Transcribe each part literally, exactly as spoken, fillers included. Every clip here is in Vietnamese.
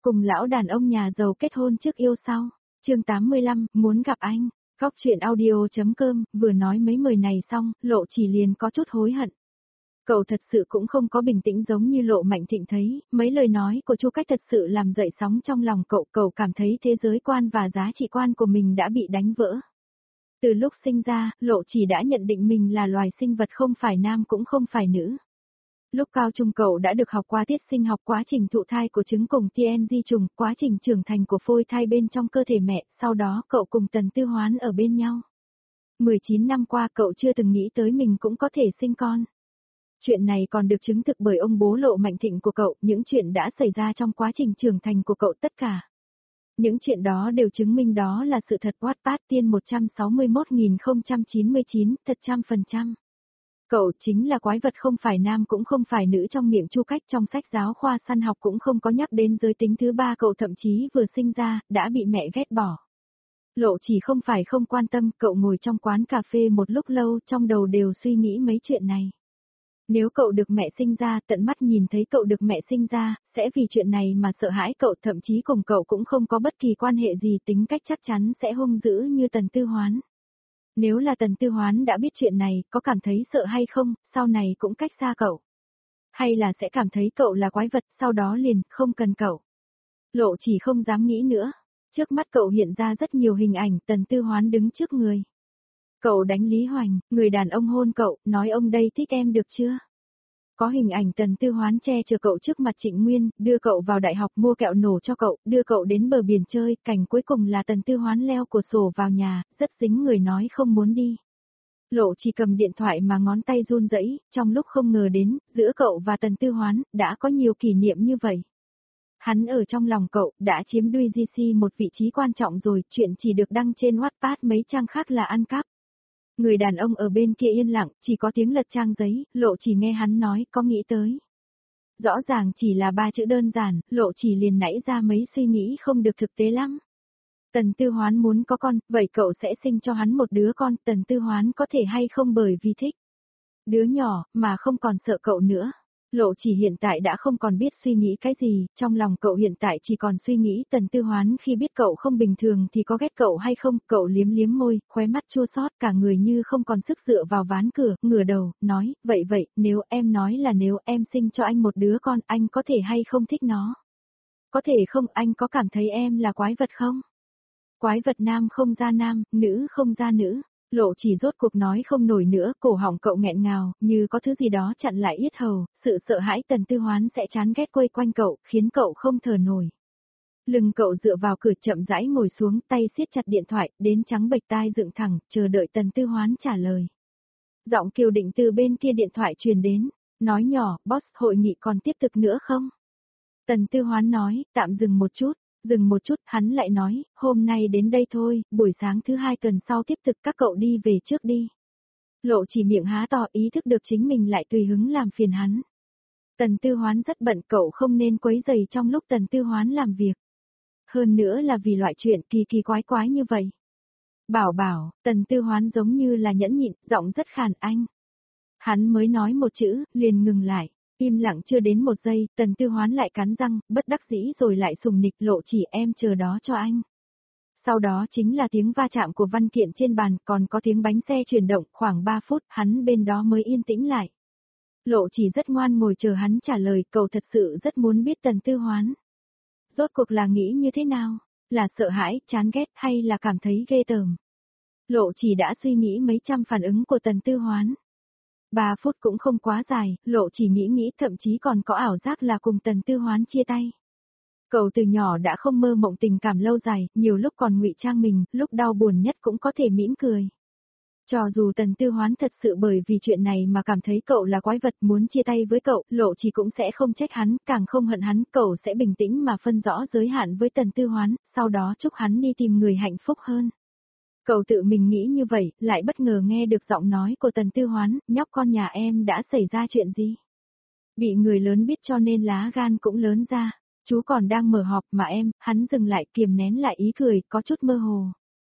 cùng lão đàn ông nhà giàu kết hôn trước yêu sau. Chương tám mươi lăm, muốn gặp anh. Góc truyện audio.com, vừa nói mấy lời này xong, Lộ Chỉ liền có chút hối hận. Cậu thật sự cũng không có bình tĩnh giống như Lộ Mạnh Thịnh thấy, mấy lời nói của Chu Cách thật sự làm dậy sóng trong lòng cậu, cậu cảm thấy thế giới quan và giá trị quan của mình đã bị đánh vỡ. Từ lúc sinh ra, Lộ Chỉ đã nhận định mình là loài sinh vật không phải nam cũng không phải nữ. Lúc cao trung cậu đã được học qua tiết sinh học, quá trình thụ thai của trứng cùng tê en giê trùng, quá trình trưởng thành của phôi thai bên trong cơ thể mẹ, sau đó cậu cùng Tần Tư Hoán ở bên nhau. mười chín năm qua cậu chưa từng nghĩ tới mình cũng có thể sinh con. Chuyện này còn được chứng thực bởi ông bố Lộ Mạnh Thịnh của cậu, những chuyện đã xảy ra trong quá trình trưởng thành của cậu tất cả. Những chuyện đó đều chứng minh đó là sự thật. Wattpad tiên một trăm sáu mươi mốt nghìn không trăm chín mươi chín, thật trăm phần trăm. Cậu chính là quái vật không phải nam cũng không phải nữ trong miệng Chu Cách, trong sách giáo khoa săn học cũng không có nhắc đến giới tính thứ ba, cậu thậm chí vừa sinh ra, đã bị mẹ ghét bỏ. Lộ Chỉ không phải không quan tâm, cậu ngồi trong quán cà phê một lúc lâu trong đầu đều suy nghĩ mấy chuyện này. Nếu cậu được mẹ sinh ra, tận mắt nhìn thấy cậu được mẹ sinh ra, sẽ vì chuyện này mà sợ hãi cậu, thậm chí cùng cậu cũng không có bất kỳ quan hệ gì, tính cách chắc chắn sẽ hung dữ như Tần Tư Hoán. Nếu là Tần Tư Hoán đã biết chuyện này, có cảm thấy sợ hay không, sau này cũng cách xa cậu. Hay là sẽ cảm thấy cậu là quái vật, sau đó liền, không cần cậu. Lộ Chỉ không dám nghĩ nữa. Trước mắt cậu hiện ra rất nhiều hình ảnh Tần Tư Hoán đứng trước người. Cậu đánh Lý Hoành, người đàn ông hôn cậu, nói ông đây thích em được chưa? Có hình ảnh Tần Tư Hoán che chở cậu trước mặt Trịnh Nguyên, đưa cậu vào đại học, mua kẹo nổ cho cậu, đưa cậu đến bờ biển chơi, cảnh cuối cùng là Tần Tư Hoán leo cửa sổ vào nhà, rất dính người nói không muốn đi. Lộ Chỉ cầm điện thoại mà ngón tay run rẩy, trong lúc không ngờ đến, giữa cậu và Tần Tư Hoán, đã có nhiều kỷ niệm như vậy. Hắn ở trong lòng cậu, đã chiếm đuôi giê xê một vị trí quan trọng rồi, chuyện chỉ được đăng trên Wattpad, mấy trang khác là ăn cắp. Người đàn ông ở bên kia yên lặng, chỉ có tiếng lật trang giấy, Lộ Chỉ nghe hắn nói, có nghĩ tới. Rõ ràng chỉ là ba chữ đơn giản, Lộ Chỉ liền nảy ra mấy suy nghĩ không được thực tế lắm. Tần Tư Hoán muốn có con, vậy cậu sẽ sinh cho hắn một đứa con, Tần Tư Hoán có thể hay không bởi vì thích đứa nhỏ, mà không còn sợ cậu nữa. Lộ Chỉ hiện tại đã không còn biết suy nghĩ cái gì, trong lòng cậu hiện tại chỉ còn suy nghĩ Tần Tư Hoán khi biết cậu không bình thường thì có ghét cậu hay không, cậu liếm liếm môi, khóe mắt chua xót, cả người như không còn sức dựa vào ván cửa, ngửa đầu, nói, vậy vậy, nếu em nói là nếu em sinh cho anh một đứa con, anh có thể hay không thích nó? Có thể không, anh có cảm thấy em là quái vật không? Quái vật nam không ra nam, nữ không ra nữ. Lộ Chỉ rốt cuộc nói không nổi nữa, cổ họng cậu nghẹn ngào, như có thứ gì đó chặn lại yết hầu, sự sợ hãi Tần Tư Hoán sẽ chán ghét quây quanh cậu, khiến cậu không thở nổi. Lưng cậu dựa vào cửa chậm rãi ngồi xuống, tay siết chặt điện thoại, đến trắng bệch tai dựng thẳng, chờ đợi Tần Tư Hoán trả lời. Giọng Kiều Định từ bên kia điện thoại truyền đến, nói nhỏ, boss, hội nghị còn tiếp tục nữa không? Tần Tư Hoán nói, tạm dừng một chút. Dừng một chút, hắn lại nói, hôm nay đến đây thôi, buổi sáng thứ hai tuần sau tiếp tục, các cậu đi về trước đi. Lộ Chỉ miệng há to, ý thức được chính mình lại tùy hứng làm phiền hắn. Tần Tư Hoán rất bận, cậu không nên quấy rầy trong lúc Tần Tư Hoán làm việc. Hơn nữa là vì loại chuyện kỳ kỳ quái quái như vậy. Bảo bảo, Tần Tư Hoán giống như là nhẫn nhịn, giọng rất khàn, anh. Hắn mới nói một chữ, liền ngừng lại. Im lặng chưa đến một giây, Tần Tư Hoán lại cắn răng, bất đắc dĩ rồi lại sùng nịch, Lộ Chỉ, em chờ đó cho anh. Sau đó chính là tiếng va chạm của văn kiện trên bàn, còn có tiếng bánh xe chuyển động, khoảng ba phút, hắn bên đó mới yên tĩnh lại. Lộ Chỉ rất ngoan ngồi chờ hắn trả lời, cậu thật sự rất muốn biết Tần Tư Hoán. Rốt cuộc là nghĩ như thế nào? Là sợ hãi, chán ghét hay là cảm thấy ghê tởm? Lộ Chỉ đã suy nghĩ mấy trăm phản ứng của Tần Tư Hoán. Ba phút cũng không quá dài, Lộ Chỉ nghĩ nghĩ, thậm chí còn có ảo giác là cùng Tần Tư Hoán chia tay. Cậu từ nhỏ đã không mơ mộng tình cảm lâu dài, nhiều lúc còn ngụy trang mình, lúc đau buồn nhất cũng có thể mỉm cười. Cho dù Tần Tư Hoán thật sự bởi vì chuyện này mà cảm thấy cậu là quái vật muốn chia tay với cậu, Lộ Chỉ cũng sẽ không trách hắn, càng không hận hắn, cậu sẽ bình tĩnh mà phân rõ giới hạn với Tần Tư Hoán, sau đó chúc hắn đi tìm người hạnh phúc hơn. Cậu tự mình nghĩ như vậy, lại bất ngờ nghe được giọng nói của Tần Tư Hoán, nhóc con nhà em đã xảy ra chuyện gì? Bị người lớn biết cho nên lá gan cũng lớn ra, chú còn đang mở họp mà em, hắn dừng lại kiềm nén lại ý cười, có chút mơ hồ.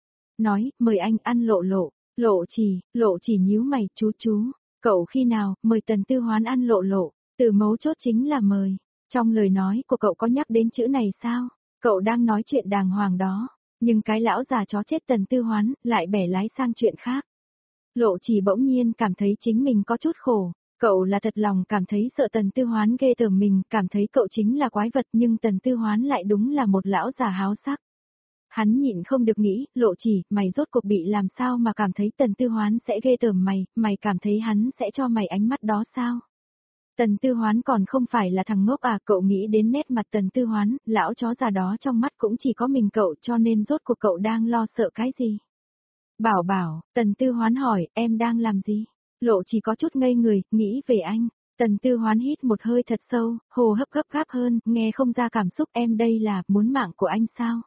Nói, mời anh ăn lộ lộ, Lộ Chỉ, Lộ Chỉ nhíu mày, chú chú, cậu khi nào, mời Tần Tư Hoán ăn lộ lộ, từ mấu chốt chính là mời. Trong lời nói của cậu có nhắc đến chữ này sao? Cậu đang nói chuyện đàng hoàng đó, nhưng cái lão già chó chết Tần Tư Hoán lại bẻ lái sang chuyện khác. Lộ Chỉ bỗng nhiên cảm thấy chính mình có chút khổ, cậu là thật lòng cảm thấy sợ Tần Tư Hoán ghê tởm mình, cảm thấy cậu chính là quái vật nhưng Tần Tư Hoán lại đúng là một lão già háo sắc. Hắn nhịn không được nghĩ, Lộ Chỉ, mày rốt cuộc bị làm sao mà cảm thấy Tần Tư Hoán sẽ ghê tởm mày, mày cảm thấy hắn sẽ cho mày ánh mắt đó sao? Tần Tư Hoán còn không phải là thằng ngốc à, cậu nghĩ đến nét mặt Tần Tư Hoán, lão chó già đó trong mắt cũng chỉ có mình cậu cho nên rốt cuộc cậu đang lo sợ cái gì? Bảo bảo, Tần Tư Hoán hỏi, em đang làm gì? Lộ Chỉ có chút ngây người, nghĩ về anh. Tần Tư Hoán hít một hơi thật sâu, hô hấp gấp gáp hơn, nghe không ra cảm xúc em đây là, muốn mạng của anh sao?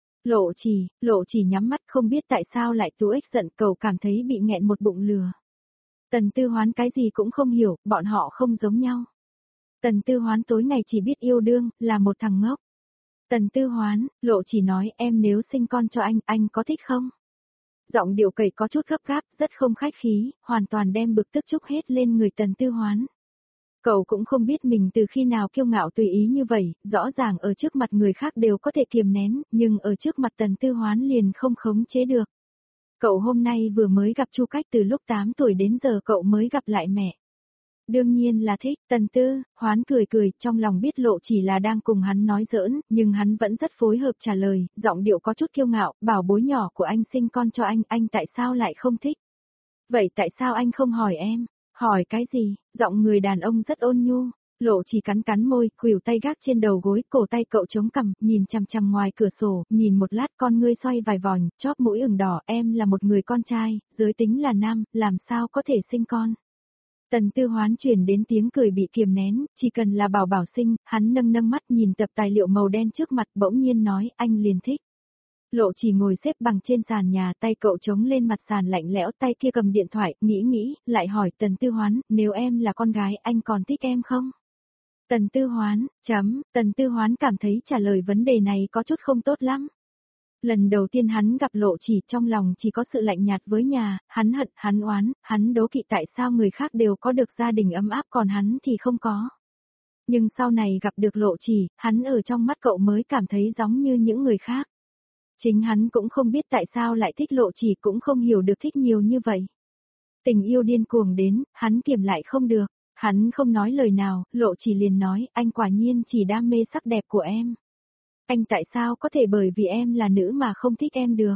Lộ Chỉ, Lộ Chỉ nhắm mắt không biết tại sao lại tú ếch giận, cậu cảm thấy bị nghẹn một bụng lừa. Tần Tư Hoán cái gì cũng không hiểu, bọn họ không giống nhau. Tần Tư Hoán tối ngày chỉ biết yêu đương, là một thằng ngốc. Tần Tư Hoán, Lộ Chỉ nói em nếu sinh con cho anh, anh có thích không? Giọng điệu cậy có chút gấp gáp, rất không khách khí, hoàn toàn đem bực tức trút hết lên người Tần Tư Hoán. Cậu cũng không biết mình từ khi nào kiêu ngạo tùy ý như vậy, rõ ràng ở trước mặt người khác đều có thể kiềm nén, nhưng ở trước mặt Tần Tư Hoán liền không khống chế được. Cậu hôm nay vừa mới gặp Chu Cách, từ lúc tám tuổi đến giờ cậu mới gặp lại mẹ. Đương nhiên là thích, Tần Tư Hoán cười cười, trong lòng biết Lộ Chỉ là đang cùng hắn nói giỡn, nhưng hắn vẫn rất phối hợp trả lời, giọng điệu có chút kiêu ngạo, bảo bối nhỏ của anh sinh con cho anh, anh tại sao lại không thích? Vậy tại sao anh không hỏi em? Hỏi cái gì? Giọng người đàn ông rất ôn nhu. Lộ Chỉ cắn cắn môi, khuỷu tay gác trên đầu gối, cổ tay cậu chống cằm, nhìn chằm chằm ngoài cửa sổ, nhìn một lát con ngươi xoay vài vòng, chóp mũi ửng đỏ, em là một người con trai, giới tính là nam, làm sao có thể sinh con? Tần Tư Hoán truyền đến tiếng cười bị kiềm nén, chỉ cần là bảo bảo sinh, hắn nâng nâng mắt nhìn tập tài liệu màu đen trước mặt, bỗng nhiên nói, anh liền thích. Lộ Chỉ ngồi xếp bằng trên sàn nhà, tay cậu chống lên mặt sàn lạnh lẽo, tay kia cầm điện thoại, nghĩ nghĩ, lại hỏi Tần Tư Hoán, nếu em là con gái, anh còn thích em không? Tần Tư Hoán, chấm, Tần Tư Hoán cảm thấy trả lời vấn đề này có chút không tốt lắm. Lần đầu tiên hắn gặp Lộ Chỉ, trong lòng chỉ có sự lạnh nhạt với nhà, hắn hận, hắn oán, hắn đố kỵ tại sao người khác đều có được gia đình ấm áp còn hắn thì không có. Nhưng sau này gặp được Lộ Chỉ, hắn ở trong mắt cậu mới cảm thấy giống như những người khác. Chính hắn cũng không biết tại sao lại thích Lộ Chỉ, cũng không hiểu được thích nhiều như vậy. Tình yêu điên cuồng đến, hắn kiềm lại không được, hắn không nói lời nào, Lộ Chỉ liền nói, anh quả nhiên chỉ đam mê sắc đẹp của em. Anh tại sao có thể bởi vì em là nữ mà không thích em được?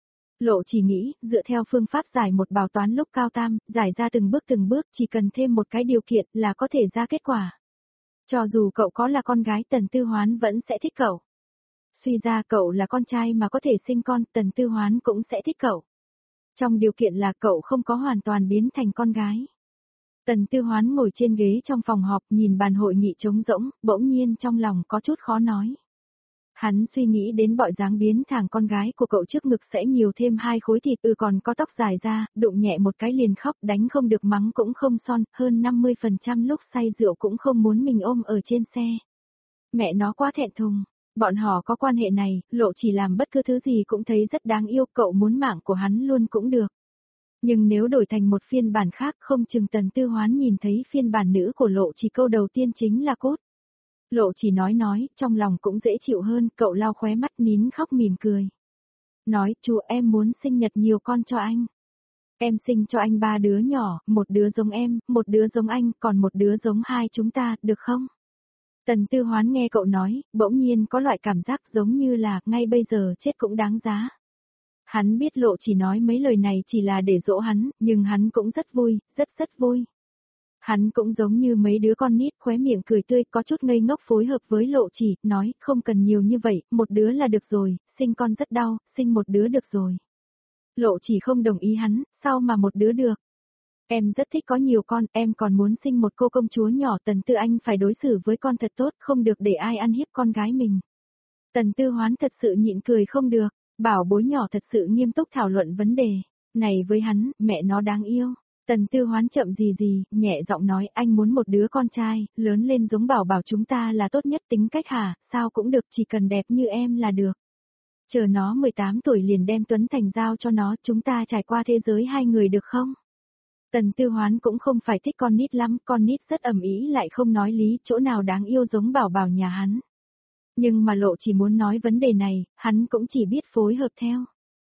Lộ Chỉ nghĩ, dựa theo phương pháp giải một bài toán lúc cao tam, giải ra từng bước từng bước, chỉ cần thêm một cái điều kiện là có thể ra kết quả. Cho dù cậu có là con gái, Tần Tư Hoán vẫn sẽ thích cậu. Suy ra cậu là con trai mà có thể sinh con, Tần Tư Hoán cũng sẽ thích cậu. Trong điều kiện là cậu không có hoàn toàn biến thành con gái. Tần Tư Hoán ngồi trên ghế trong phòng họp, nhìn bàn hội nghị trống rỗng, bỗng nhiên trong lòng có chút khó nói. Hắn suy nghĩ đến bọi dáng biến thẳng con gái của cậu trước ngực sẽ nhiều thêm hai khối thịt, ừ còn có tóc dài ra, đụng nhẹ một cái liền khóc, đánh không được mắng cũng không son, hơn năm mươi phần trăm lúc say rượu cũng không muốn mình ôm ở trên xe. Mẹ nó quá thẹn thùng, bọn họ có quan hệ này, Lộ Chỉ làm bất cứ thứ gì cũng thấy rất đáng yêu, cậu muốn mạng của hắn luôn cũng được. Nhưng nếu đổi thành một phiên bản khác, không chừng Tần Tư Hoán nhìn thấy phiên bản nữ của Lộ Chỉ câu đầu tiên chính là cốt. Lộ Chỉ nói nói, trong lòng cũng dễ chịu hơn, cậu lau khóe mắt nín khóc mỉm cười. Nói, chú em muốn sinh nhật nhiều con cho anh. Em sinh cho anh ba đứa nhỏ, một đứa giống em, một đứa giống anh, còn một đứa giống hai chúng ta, được không? Tần Tư Hoán nghe cậu nói, bỗng nhiên có loại cảm giác giống như là, ngay bây giờ chết cũng đáng giá. Hắn biết Lộ Chỉ nói mấy lời này chỉ là để dỗ hắn, nhưng hắn cũng rất vui, rất rất vui. Hắn cũng giống như mấy đứa con nít, khóe miệng cười tươi, có chút ngây ngốc phối hợp với Lộ Chỉ, nói, không cần nhiều như vậy, một đứa là được rồi, sinh con rất đau, sinh một đứa được rồi. Lộ Chỉ không đồng ý hắn, sao mà một đứa được? Em rất thích có nhiều con, em còn muốn sinh một cô công chúa nhỏ, Tần Tư Anh phải đối xử với con thật tốt, không được để ai ăn hiếp con gái mình. Tần Tư Hoán thật sự nhịn cười không được, bảo bối nhỏ thật sự nghiêm túc thảo luận vấn đề. Này với hắn, mẹ nó đáng yêu. Tần Tư Hoán chậm gì gì, nhẹ giọng nói anh muốn một đứa con trai, lớn lên giống bảo bảo chúng ta là tốt nhất, tính cách hả, sao cũng được, chỉ cần đẹp như em là được. Chờ nó mười tám tuổi liền đem Tuấn Thành giao cho nó, chúng ta trải qua thế giới hai người được không? Tần Tư Hoán cũng không phải thích con nít lắm, con nít rất ầm ĩ lại không nói lý, chỗ nào đáng yêu giống bảo bảo nhà hắn. Nhưng mà Lộ chỉ muốn nói vấn đề này, hắn cũng chỉ biết phối hợp theo.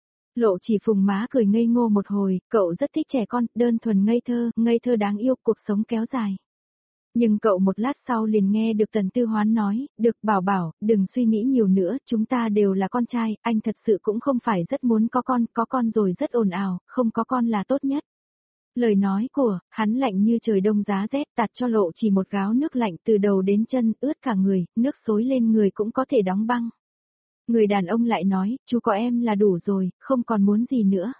Lộ chỉ phùng má cười ngây ngô một hồi, cậu rất thích trẻ con, đơn thuần ngây thơ, ngây thơ đáng yêu, cuộc sống kéo dài. Nhưng cậu một lát sau liền nghe được Tần Tư Hoán nói, được bảo bảo, đừng suy nghĩ nhiều nữa, chúng ta đều là con trai, anh thật sự cũng không phải rất muốn có con, có con rồi rất ồn ào, không có con là tốt nhất. Lời nói của, hắn lạnh như trời đông giá rét tạt cho Lộ chỉ một gáo nước lạnh từ đầu đến chân, ướt cả người, nước xối lên người cũng có thể đóng băng. Người đàn ông lại nói, chú có em là đủ rồi, không còn muốn gì nữa.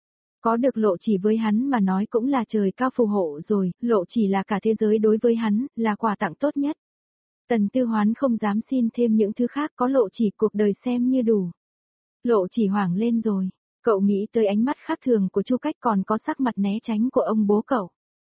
Có được Lộ chỉ với hắn mà nói cũng là trời cao phù hộ rồi, Lộ chỉ là cả thế giới đối với hắn, là quà tặng tốt nhất. Tần Tư Hoán không dám xin thêm những thứ khác, có Lộ chỉ cuộc đời xem như đủ. Lộ chỉ hoảng lên rồi, cậu nghĩ tới ánh mắt khác thường của Chu Cách còn có sắc mặt né tránh của ông bố cậu.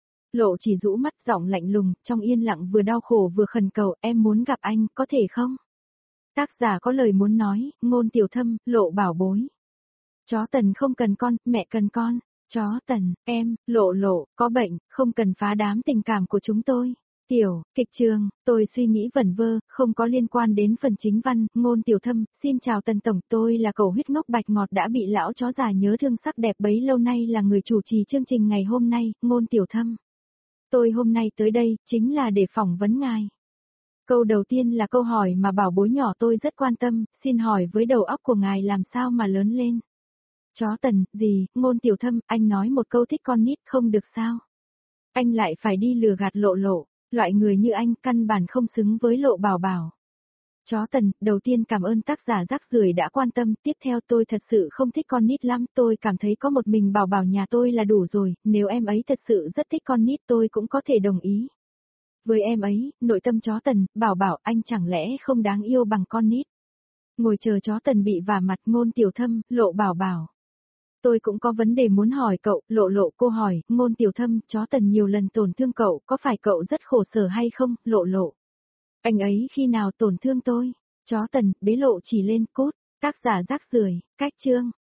Lộ chỉ rũ mắt giọng lạnh lùng, trong yên lặng vừa đau khổ vừa khẩn cầu, em muốn gặp anh, có thể không? Tác giả có lời muốn nói, Ngôn Tiểu Thâm, Lộ bảo bối. Chó Tần không cần con, mẹ cần con. Chó Tần, em, Lộ Lộ, có bệnh, không cần phá đám tình cảm của chúng tôi. Tiểu, kịch trường, tôi suy nghĩ vẩn vơ, không có liên quan đến phần chính văn, Ngôn Tiểu Thâm, xin chào Tần Tổng, tôi là cậu huyết ngốc bạch ngọt đã bị lão chó già nhớ thương sắc đẹp bấy lâu nay là người chủ trì chương trình ngày hôm nay, Ngôn Tiểu Thâm. Tôi hôm nay tới đây, chính là để phỏng vấn ngài. Câu đầu tiên là câu hỏi mà bảo bối nhỏ tôi rất quan tâm, xin hỏi với đầu óc của ngài làm sao mà lớn lên. Chó Tần, gì, Ngôn Tiểu Thâm, anh nói một câu thích con nít không được sao? Anh lại phải đi lừa gạt Lộ Lộ, loại người như anh căn bản không xứng với Lộ bảo bảo. Chó Tần, đầu tiên cảm ơn tác giả rác rưởi đã quan tâm, tiếp theo tôi thật sự không thích con nít lắm, tôi cảm thấy có một mình bảo bảo nhà tôi là đủ rồi, nếu em ấy thật sự rất thích con nít tôi cũng có thể đồng ý. Với em ấy, nội tâm chó Tần, bảo bảo anh chẳng lẽ không đáng yêu bằng con nít. Ngồi chờ chó Tần bị vả mặt Ngôn Tiểu Thâm, Lộ bảo bảo. Tôi cũng có vấn đề muốn hỏi cậu, Lộ Lộ cô hỏi, Ngôn Tiểu Thâm, chó Tần nhiều lần tổn thương cậu, có phải cậu rất khổ sở hay không, Lộ Lộ? Anh ấy khi nào tổn thương tôi? Chó Tần, bế Lộ chỉ lên cốt, tác giả rác rưởi, cách chương.